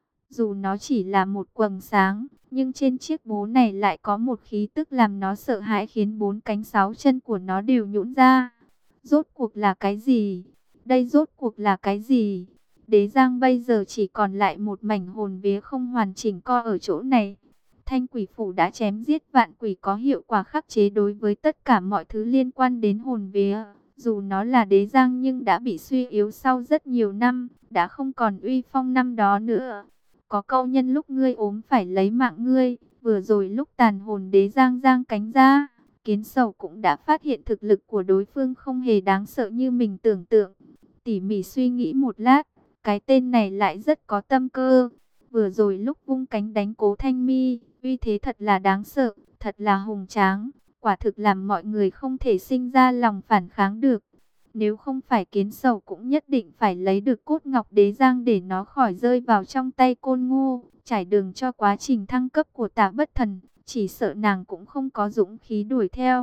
A: Dù nó chỉ là một quầng sáng, nhưng trên chiếc búa này lại có một khí tức làm nó sợ hãi khiến 4 cánh 6 chân của nó đều nhũn ra. Rốt cuộc là cái gì? Đây rốt cuộc là cái gì? Đế Giang bây giờ chỉ còn lại một mảnh hồn vía không hoàn chỉnh co ở chỗ này. Thanh quỷ phủ đã chém giết vạn quỷ có hiệu quả khắc chế đối với tất cả mọi thứ liên quan đến hồn vía. Dù nó là Đế Giang nhưng đã bị suy yếu sau rất nhiều năm, đã không còn uy phong năm đó nữa. Có câu nhân lúc ngươi ốm phải lấy mạng ngươi, vừa rồi lúc tàn hồn Đế Giang giang cánh ra, Kiến Sầu cũng đã phát hiện thực lực của đối phương không hề đáng sợ như mình tưởng tượng. Tỉ mỉ suy nghĩ một lát, cái tên này lại rất có tâm cơ. Vừa rồi lúc vung cánh đánh Cố Thanh Mi, uy thế thật là đáng sợ, thật là hùng tráng, quả thực làm mọi người không thể sinh ra lòng phản kháng được. Nếu không phải Kiến Sầu cũng nhất định phải lấy được cốt ngọc Đế Giang để nó khỏi rơi vào trong tay Côn Ngô, trải đường cho quá trình thăng cấp của Tạ Bất Thần, chỉ sợ nàng cũng không có dũng khí đuổi theo.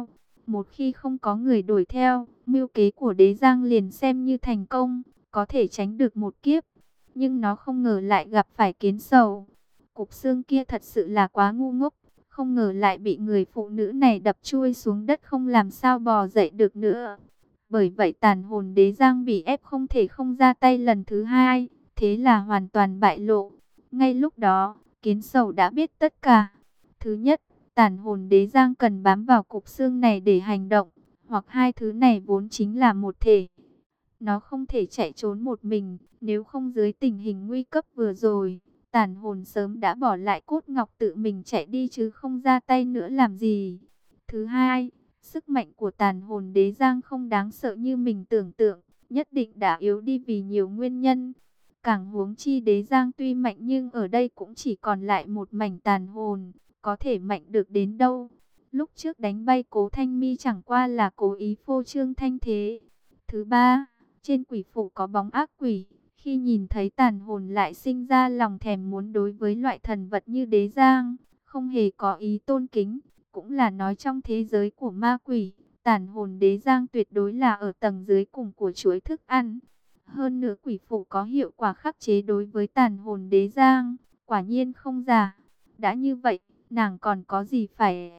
A: Một khi không có người đuổi theo, mưu kế của Đế Giang liền xem như thành công, có thể tránh được một kiếp. Nhưng nó không ngờ lại gặp phải Kiến Sầu. Cục xương kia thật sự là quá ngu ngốc, không ngờ lại bị người phụ nữ này đập chui xuống đất, không làm sao bò dậy được nữa. Bởi vậy tàn hồn Đế Giang bị ép không thể không ra tay lần thứ hai, thế là hoàn toàn bại lộ. Ngay lúc đó, Kiến Sầu đã biết tất cả. Thứ nhất, tàn hồn Đế Giang cần bám vào cục xương này để hành động, hoặc hai thứ này vốn chính là một thể. Nó không thể chạy trốn một mình, nếu không dưới tình hình nguy cấp vừa rồi, tàn hồn sớm đã bỏ lại cốt ngọc tự mình chạy đi chứ không ra tay nữa làm gì. Thứ hai, sức mạnh của tàn hồn Đế Giang không đáng sợ như mình tưởng tượng, nhất định đã yếu đi vì nhiều nguyên nhân. Càng huống chi Đế Giang tuy mạnh nhưng ở đây cũng chỉ còn lại một mảnh tàn hồn, có thể mạnh được đến đâu. Lúc trước đánh bay Cố Thanh Mi chẳng qua là cố ý phô trương thanh thế. Thứ ba, trên quỷ phủ có bóng ác quỷ, khi nhìn thấy tàn hồn lại sinh ra lòng thèm muốn đối với loại thần vật như Đế Giang, không hề có ý tôn kính. Cũng là nói trong thế giới của ma quỷ, tàn hồn Đế Giang tuyệt đối là ở tầng dưới cùng của chuỗi thức ăn. Hơn nữa quỷ phủ có hiệu quả khắc chế đối với tàn hồn Đế Giang, quả nhiên không giả. Đã như vậy, nàng còn có gì phải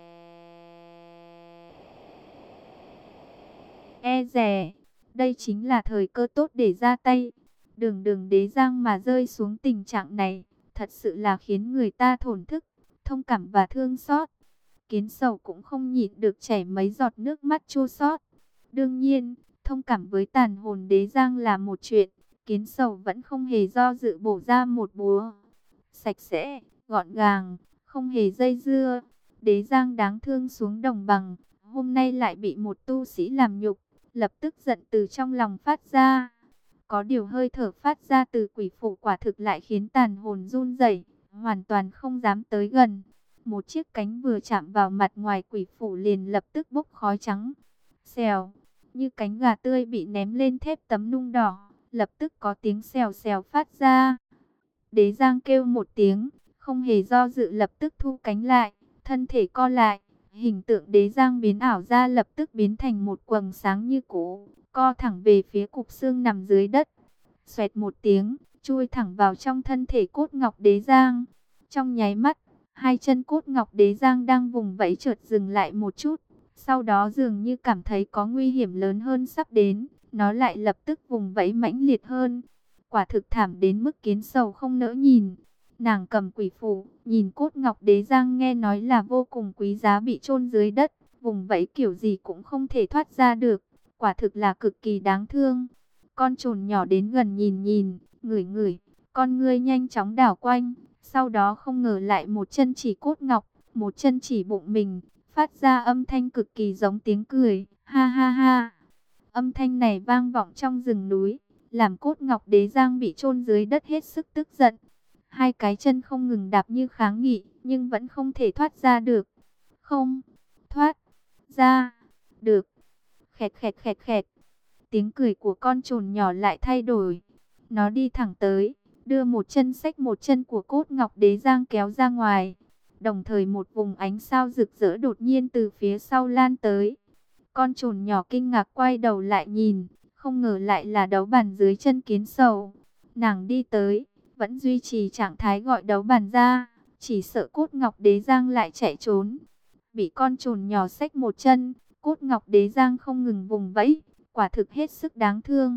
A: e dè. Đây chính là thời cơ tốt để ra tay. Đường đường Đế Giang mà rơi xuống tình trạng này, thật sự là khiến người ta thổn thức, thông cảm và thương xót. Kiến Sầu cũng không nhịn được chảy mấy giọt nước mắt chua xót. Đương nhiên, thông cảm với tàn hồn Đế Giang là một chuyện, Kiến Sầu vẫn không hề do dự bổ ra một búa. Sạch sẽ, gọn gàng, không hề dây dưa. Đế Giang đáng thương xuống đồng bằng, hôm nay lại bị một tu sĩ làm nhục, lập tức giận từ trong lòng phát ra. Có điều hơi thở phát ra từ quỷ phủ quả thực lại khiến tàn hồn run rẩy, hoàn toàn không dám tới gần. Một chiếc cánh vừa chạm vào mặt ngoài quỷ phủ liền lập tức bốc khói trắng. Xèo, như cánh gà tươi bị ném lên thép tấm nung đỏ, lập tức có tiếng xèo xèo phát ra. Đế Giang kêu một tiếng, không hề do dự lập tức thu cánh lại, thân thể co lại. Hình tượng Đế Giang biến ảo ra lập tức biến thành một quầng sáng như cũ, co thẳng về phía cục xương nằm dưới đất. Xoẹt một tiếng, chui thẳng vào trong thân thể cốt ngọc Đế Giang. Trong nháy mắt, hai chân cốt ngọc Đế Giang đang vùng vẫy chợt dừng lại một chút. Sau đó dường như cảm thấy có nguy hiểm lớn hơn sắp đến, nó lại lập tức vùng vẫy mãnh liệt hơn. Quả thực thảm đến mức Kiến Sầu không nỡ nhìn. Nàng cầm quỷ phủ, nhìn cốt ngọc Đế Giang nghe nói là vô cùng quý giá bị chôn dưới đất, vùng vẫy kiểu gì cũng không thể thoát ra được. Quả thực là cực kỳ đáng thương. Con trồn nhỏ đến gần nhìn nhìn, ngửi ngửi, con ngươi nhanh chóng đảo quanh. Sau đó không ngờ lại một chân chỉ cốt ngọc, một chân chỉ bụng mình, phát ra âm thanh cực kỳ giống tiếng cười, ha ha ha. Âm thanh này vang vọng trong rừng núi, làm cốt ngọc Đế Giang bị chôn dưới đất hết sức tức giận. Hai cái chân không ngừng đạp như kháng nghị, nhưng vẫn không thể thoát ra được. Không, thoát ra được. Khẹt khẹt khẹt khẹt. Tiếng cười của con trồn nhỏ lại thay đổi. Nó đi thẳng tới, đưa một chân xách một chân của cốt ngọc Đế Giang kéo ra ngoài. Đồng thời một vùng ánh sao rực rỡ đột nhiên từ phía sau lan tới. Con trồn nhỏ kinh ngạc quay đầu lại nhìn, không ngờ lại là đấu bàn dưới chân Kiến Sầu. Nàng đi tới, vẫn duy trì trạng thái gọi đấu bàn ra, chỉ sợ cốt ngọc Đế Giang lại chạy trốn. Bị con trồn nhỏ xách một chân, cốt ngọc Đế Giang không ngừng vùng vẫy, quả thực hết sức đáng thương.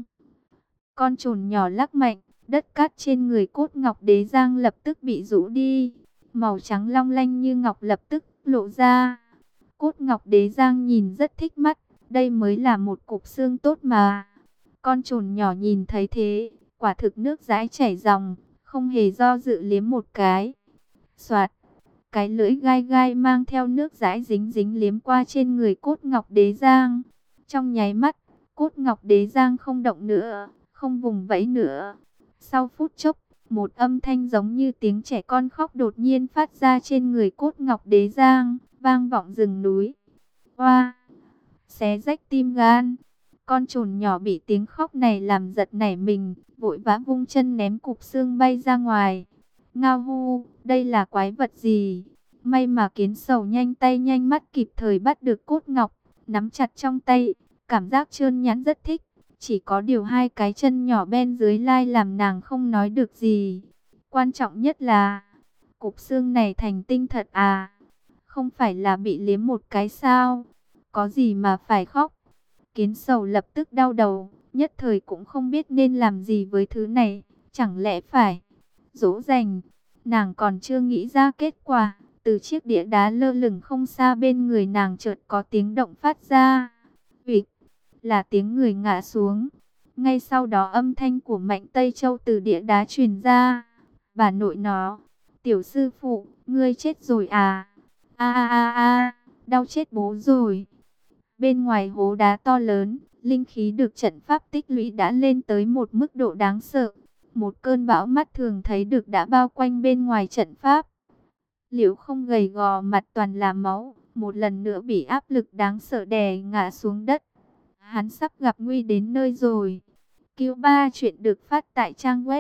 A: Con trồn nhỏ lắc mạnh, đất cát trên người cốt ngọc Đế Giang lập tức bị rũ đi, màu trắng long lanh như ngọc lập tức lộ ra. Cốt ngọc Đế Giang nhìn rất thích mắt, đây mới là một cục xương tốt mà. Con trồn nhỏ nhìn thấy thế, quả thực nước dãi chảy ròng, không hề do dự liếm một cái. Soạt, cái lưỡi gai gai mang theo nước dãi dính dính liếm qua trên người cốt ngọc Đế Giang. Trong nháy mắt, cốt ngọc Đế Giang không động nữa, không vùng vẫy nữa. Sau phút chốc, một âm thanh giống như tiếng trẻ con khóc đột nhiên phát ra trên người cốt ngọc Đế Giang, vang vọng rừng núi. Oa, xé rách tim gan. Con trồn nhỏ bị tiếng khóc này làm giật nảy mình, vội vã vung chân ném cục xương bay ra ngoài. Ngao hu, đây là quái vật gì? May mà Kiến Sầu nhanh tay nhanh mắt kịp thời bắt được cốt ngọc, nắm chặt trong tay, cảm giác trơn nhẵn rất thích. Chỉ có điều hai cái chân nhỏ bên dưới lai làm nàng không nói được gì. Quan trọng nhất là, cục xương này thành tinh thật à? Không phải là bị liếm một cái sao? Có gì mà phải khóc? Kiến Sầu lập tức đau đầu, nhất thời cũng không biết nên làm gì với thứ này. Chẳng lẽ phải dỗ dành? Nàng còn chưa nghĩ ra kết quả. Từ chiếc đĩa đá lơ lửng không xa bên người nàng chợt có tiếng động phát ra. Vịt, là tiếng người ngã xuống. Ngay sau đó âm thanh của Mạnh Tây Châu từ đĩa đá truyền ra. Bà nội nó, tiểu sư phụ, ngươi chết rồi à? A a a a, đau chết bố rồi. Bên ngoài hố đá to lớn, linh khí được trận pháp tích lũy đã lên tới một mức độ đáng sợ. Một cơn bão mắt thường thấy được đã bao quanh bên ngoài trận pháp. Liễu Không gầy gò mặt toàn là máu, một lần nữa bị áp lực đáng sợ đè ngã xuống đất. Hắn sắp gặp nguy đến nơi rồi. Cứu ba chuyện được phát tại trang web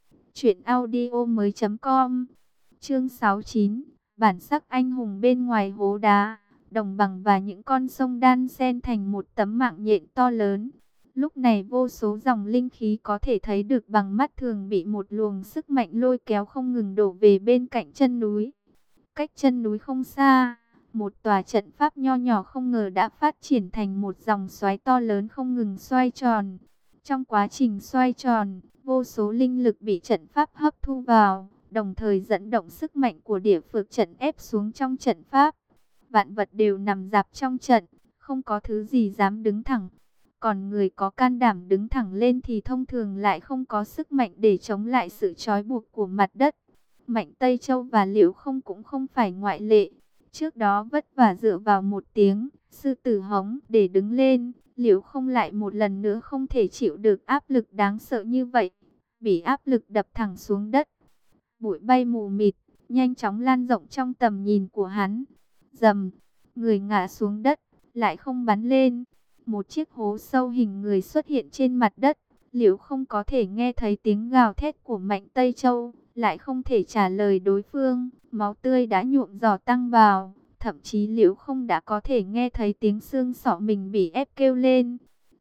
A: truyệnaudiomoi.com. Chương 69, bản sắc anh hùng bên ngoài hố đá, đồng bằng và những con sông đan xen thành một tấm mạng nhện to lớn. Lúc này vô số dòng linh khí có thể thấy được bằng mắt thường bị một luồng sức mạnh lôi kéo không ngừng đổ về bên cạnh chân núi. Cách chân núi không xa, một tòa trận pháp nho nhỏ không ngờ đã phát triển thành một dòng xoáy to lớn không ngừng xoay tròn. Trong quá trình xoay tròn, vô số linh lực bị trận pháp hấp thu vào, đồng thời dẫn động sức mạnh của địa phược trận ép xuống trong trận pháp. Vạn vật đều nằm rạp trong trận, không có thứ gì dám đứng thẳng. Còn người có can đảm đứng thẳng lên thì thông thường lại không có sức mạnh để chống lại sự trói buộc của mặt đất. Mạnh Tây Châu và Liễu Không cũng không phải ngoại lệ. Trước đó vất vả dựa vào một tiếng sư tử hống để đứng lên, Liễu Không lại một lần nữa không thể chịu được áp lực đáng sợ như vậy, bị áp lực đập thẳng xuống đất. Bụi bay mù mịt, nhanh chóng lan rộng trong tầm nhìn của hắn. Rầm, người ngã xuống đất, lại không bắn lên. Một chiếc hố sâu hình người xuất hiện trên mặt đất. Liễu Không có thể nghe thấy tiếng gào thét của Mạnh Tây Châu, lại không thể trả lời đối phương. Máu tươi đã nhuộm giò tăng vào, thậm chí Liễu Không đã có thể nghe thấy tiếng xương sọ mình bị ép kêu lên.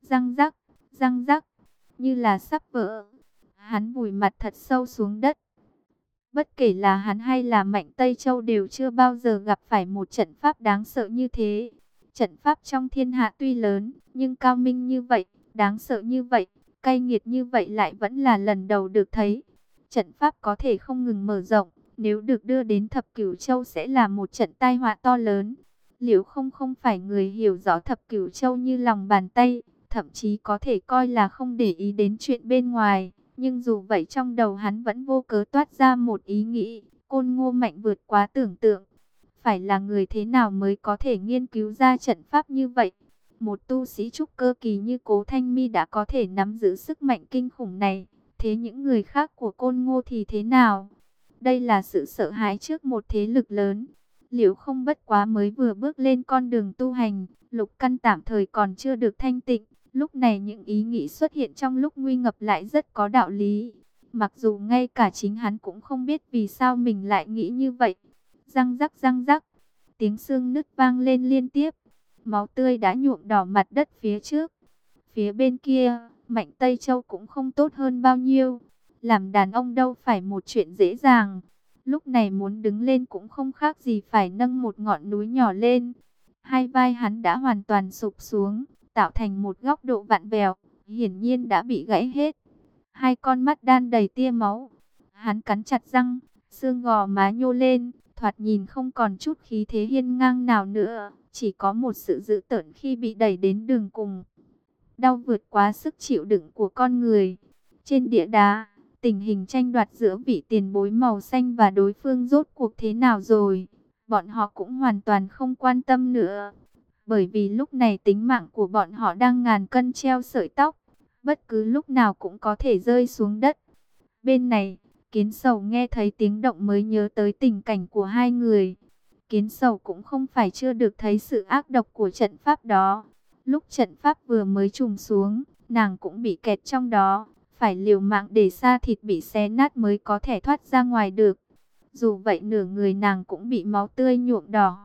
A: Răng rắc, như là sắp vỡ. Hắn vùi mặt thật sâu xuống đất. Bất kể là hắn hay là Mạnh Tây Châu đều chưa bao giờ gặp phải một trận pháp đáng sợ như thế. Trận pháp trong thiên hạ tuy lớn, nhưng cao minh như vậy, đáng sợ như vậy, cay nghiệt như vậy lại vẫn là lần đầu được thấy. Trận pháp có thể không ngừng mở rộng, nếu được đưa đến Thập Cửu Châu sẽ là một trận tai họa to lớn. Liễu không phải người hiểu rõ Thập Cửu Châu như lòng bàn tay, thậm chí có thể coi là không để ý đến chuyện bên ngoài. Nhưng dù vậy trong đầu hắn vẫn vô cớ toát ra một ý nghĩ, Côn Ngô mạnh vượt quá tưởng tượng. Phải là người thế nào mới có thể nghiên cứu ra trận pháp như vậy? Một tu sĩ trúc cơ kỳ như Cố Thanh Mi đã có thể nắm giữ sức mạnh kinh khủng này. Thế những người khác của Côn Ngô thì thế nào? Đây là sự sợ hãi trước một thế lực lớn. Liễu Không bất quá mới vừa bước lên con đường tu hành, lục căn tạm thời còn chưa được thanh tịnh. Lúc này những ý nghĩ xuất hiện trong lúc nguy ngập lại rất có đạo lý. Mặc dù ngay cả chính hắn cũng không biết vì sao mình lại nghĩ như vậy. Răng rắc, tiếng xương nứt vang lên liên tiếp. Máu tươi đã nhuộm đỏ mặt đất phía trước. Phía bên kia, Mạnh Tây Châu cũng không tốt hơn bao nhiêu. Làm đàn ông đâu phải một chuyện dễ dàng. Lúc này muốn đứng lên cũng không khác gì phải nâng một ngọn núi nhỏ lên. Hai vai hắn đã hoàn toàn sụp xuống, tạo thành một góc độ vặn vẹo, hiển nhiên đã bị gãy hết. Hai con mắt đan đầy tia máu. Hắn cắn chặt răng, xương gò má nhô lên, thoạt nhìn không còn chút khí thế hiên ngang nào nữa, chỉ có một sự dữ tợn khi bị đẩy đến đường cùng. Đau vượt quá sức chịu đựng của con người. Trên địa đá, tình hình tranh đoạt giữa vị tiền bối màu xanh và đối phương rốt cuộc thế nào rồi, bọn họ cũng hoàn toàn không quan tâm nữa. Bởi vì lúc này tính mạng của bọn họ đang ngàn cân treo sợi tóc, bất cứ lúc nào cũng có thể rơi xuống đất. Bên này, Kiến Sầu nghe thấy tiếng động mới nhớ tới tình cảnh của hai người. Kiến Sầu cũng không phải chưa được thấy sự ác độc của trận pháp đó. Lúc trận pháp vừa mới trùng xuống, nàng cũng bị kẹt trong đó, phải liều mạng để da thịt bị xé nát mới có thể thoát ra ngoài được. Dù vậy nửa người nàng cũng bị máu tươi nhuộm đỏ.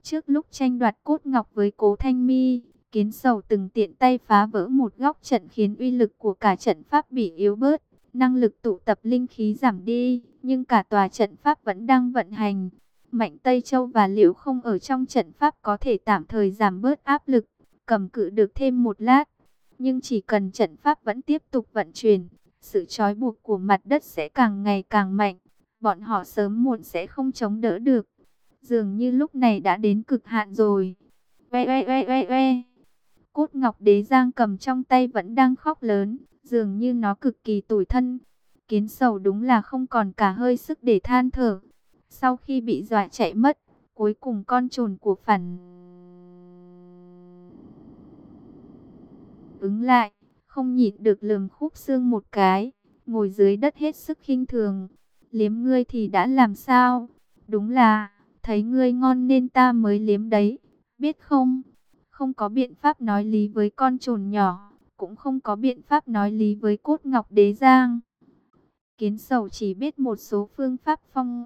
A: Trước lúc tranh đoạt cốt ngọc với Cố Thanh Mi, Kiến Sầu từng tiện tay phá vỡ một góc trận khiến uy lực của cả trận pháp bị yếu bớt, năng lực tụ tập linh khí giảm đi, nhưng cả tòa trận pháp vẫn đang vận hành. Mạnh Tây Châu và Liễu Không ở trong trận pháp có thể tạm thời giảm bớt áp lực, cầm cự được thêm một lát. Nhưng chỉ cần trận pháp vẫn tiếp tục vận chuyển, sự trói buộc của mặt đất sẽ càng ngày càng mạnh. Bọn họ sớm muộn sẽ không chống đỡ được. Dường như lúc này đã đến cực hạn rồi. Oe oe oe oe oe. Cốt Ngọc Đế Giang cầm trong tay vẫn đang khóc lớn, dường như nó cực kỳ tủi thân. Kiến Sầu đúng là không còn cả hơi sức để than thở. Sau khi bị dọa chạy mất, cuối cùng con trồn của phản ứng lại, không nhịn được lườm Khúc Xương một cái, ngồi dưới đất hết sức khinh thường. Liếm ngươi thì đã làm sao? Đúng là, thấy ngươi ngon nên ta mới liếm đấy, biết không? Không có biện pháp nói lý với con trồn nhỏ, cũng không có biện pháp nói lý với Cốt Ngọc Đế Giang. Kiến Sầu chỉ biết một số phương pháp phong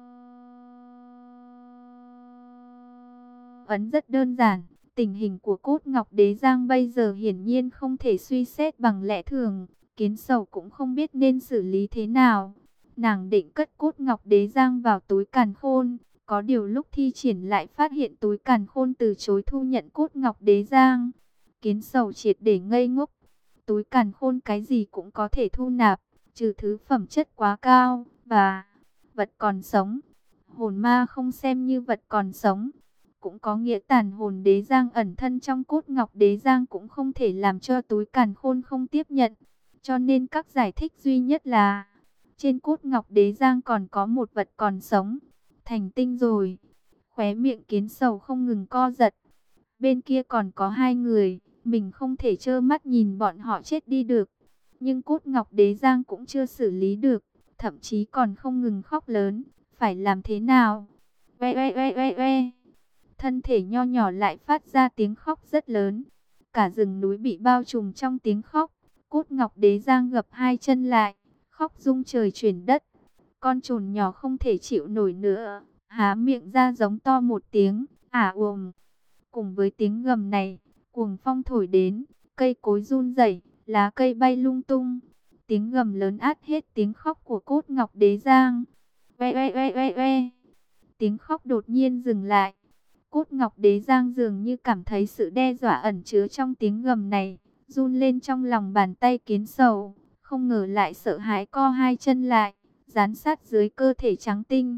A: ấn rất đơn giản. Tình hình của Cốt Ngọc Đế Giang bây giờ hiển nhiên không thể suy xét bằng lẽ thường. Kiến Sầu cũng không biết nên xử lý thế nào. Nàng định cất Cốt Ngọc Đế Giang vào túi càn khôn. Có điều lúc thi triển lại phát hiện túi càn khôn từ chối thu nhận Cốt Ngọc Đế Giang. Kiến Sầu triệt để ngây ngốc. Túi càn khôn cái gì cũng có thể thu nạp, trừ thứ phẩm chất quá cao và vật còn sống. Hồn ma không xem như vật còn sống, cũng có nghĩa tàn hồn đế giang ẩn thân trong Cốt Ngọc Đế Giang cũng không thể làm cho túi càn khôn không tiếp nhận. Cho nên các giải thích duy nhất là trên Cốt Ngọc Đế Giang còn có một vật còn sống. Thành tinh rồi. Khóe miệng Kiến Sầu không ngừng co giật. Bên kia còn có hai người, mình không thể trơ mắt nhìn bọn họ chết đi được. Nhưng Cốt Ngọc Đế Giang cũng chưa xử lý được, thậm chí còn không ngừng khóc lớn. Phải làm thế nào? Oe oe oe oe oe. Thân thể nho nhỏ lại phát ra tiếng khóc rất lớn. Cả rừng núi bị bao trùm trong tiếng khóc. Cốt Ngọc Đế Giang gập hai chân lại, khóc rung trời chuyển đất. Con trồn nhỏ không thể chịu nổi nữa, há miệng ra giống to một tiếng, uồm. Cùng với tiếng gầm này, cuồng phong thổi đến, cây cối run rẩy, lá cây bay lung tung. Tiếng gầm lớn át hết tiếng khóc của Cốt Ngọc Đế Giang. Oe oe oe oe oe. Tiếng khóc đột nhiên dừng lại. Cốt Ngọc Đế Giang dường như cảm thấy sự đe dọa ẩn chứa trong tiếng gầm này, run lên trong lòng bàn tay Kiến Sầu, không ngờ lại sợ hãi co hai chân lại, dán sát dưới cơ thể trắng tinh.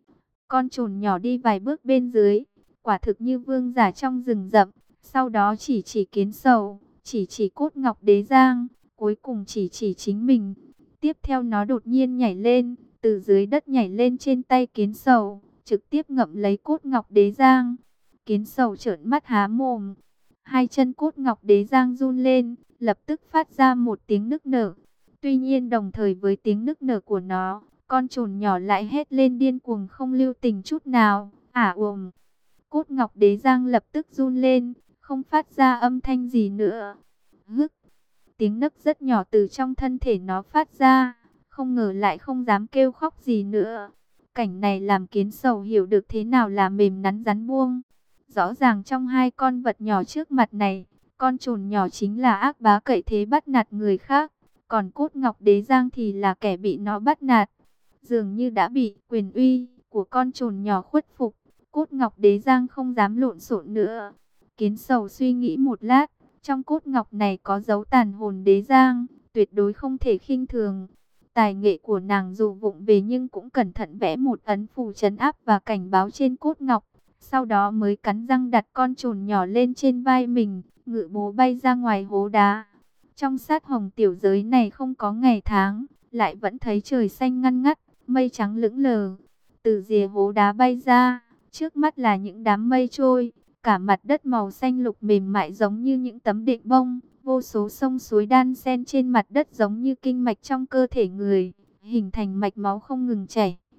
A: Con trồn nhỏ đi vài bước bên dưới, quả thực như vương giả trong rừng rậm, sau đó chỉ Kiến Sầu, chỉ Cốt Ngọc Đế Giang, cuối cùng chỉ chính mình. Tiếp theo nó đột nhiên nhảy lên, từ dưới đất nhảy lên trên tay Kiến Sầu, trực tiếp ngậm lấy Cốt Ngọc Đế Giang. Kiến Sầu trợn mắt há mồm, hai chân Cốt Ngọc Đế Giang run lên, lập tức phát ra một tiếng nức nở. Tuy nhiên đồng thời với tiếng nức nở của nó, con trồn nhỏ lại hét lên điên cuồng không lưu tình chút nào, uồm. Cốt Ngọc Đế Giang lập tức run lên, không phát ra âm thanh gì nữa. Hức, tiếng nấc rất nhỏ từ trong thân thể nó phát ra, không ngờ lại không dám kêu khóc gì nữa. Cảnh này làm Kiến Sầu hiểu được thế nào là mềm nắn rắn buông. Rõ ràng trong hai con vật nhỏ trước mặt này, con trồn nhỏ chính là ác bá cậy thế bắt nạt người khác, còn Cốt Ngọc Đế Giang thì là kẻ bị nó bắt nạt. Dường như đã bị quyền uy của con trồn nhỏ khuất phục, Cốt Ngọc Đế Giang không dám lộn xộn nữa. Kiến Sầu suy nghĩ một lát, trong cốt ngọc này có dấu tàn hồn đế giang, tuyệt đối không thể khinh thường. Tài nghệ của nàng dù vụng về nhưng cũng cẩn thận vẽ một ấn phù trấn áp và cảnh báo trên cốt ngọc. Sau đó mới cắn răng đặt con trồn nhỏ lên trên vai mình, ngự bố bay ra ngoài hố đá. Trong sát hồng tiểu giới này không có ngày tháng, lại vẫn thấy trời xanh ngăn ngắt, mây trắng lững lờ. Từ rìa hố đá bay ra, trước mắt là những đám mây trôi, cả mặt đất màu xanh lục mềm mại giống như những tấm đệm bông. Vô số sông suối đan xen trên mặt đất giống như kinh mạch trong cơ thể người, hình thành mạch máu không ngừng chảy.